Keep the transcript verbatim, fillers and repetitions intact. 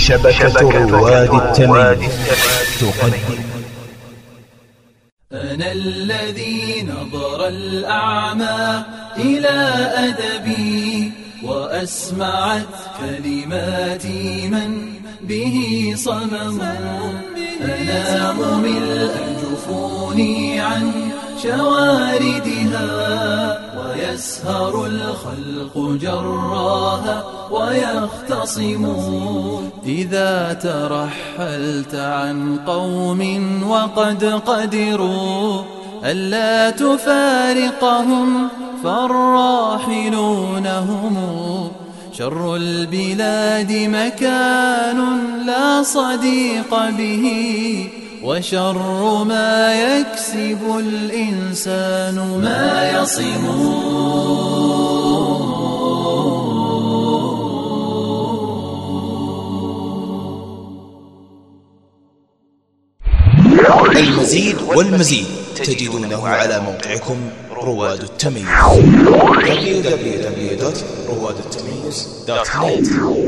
شبكة رواد التمييز تقدم. أنا الذي نظر الأعمى إلى أدبي وأسمعت كلماتي من به صمم. أنام ملء جفوني عن شواردها ويسهر الخلق جراها ويختصمون. إذا ترحلت عن قوم وقد قدروا ألا تفارقهم فالراحلون هم شر البلاد مكان لا صديق به وشر ما يكسب الإنسان ما يصمون. المزيد والمزيد تجدونه على موقعكم رواد التمييز دبليو دبليو دبليو دوت رواد التمييز دوت نت.